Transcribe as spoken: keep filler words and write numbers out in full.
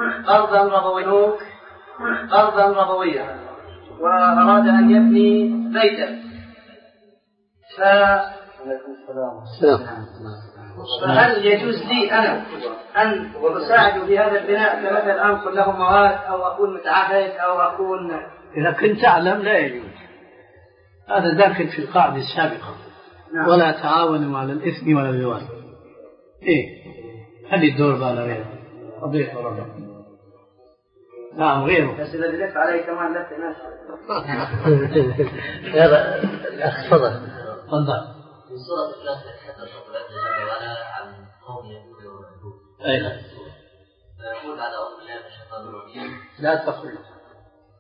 أرضا ربوية أرضا ربوية وأراد أن يبني بيتا، ف... فهل يجوز لي أنا أن أساعد في هذا البناء كمثل أنقل له مواد أو أكون متعهد أو أكون؟ إذا كنت تعلم لا يجوز، هذا داخل في القاعدة السابقة. نعم. ولا تعاونوا على الإثم ولا العدوان. إيه هذه الدور بالغير قضية ربنا. نعم غيره. بس إذا بدك عليه كمان لا تنسى. هذا الأخ تفضل. تفضل. في سورة الإخلاص يتحدث الله جل وعلا عن قوم يهود ومجوس. أيوة. فيقول على أعوذ بالله من الشيطان الرجيم. لا تقل.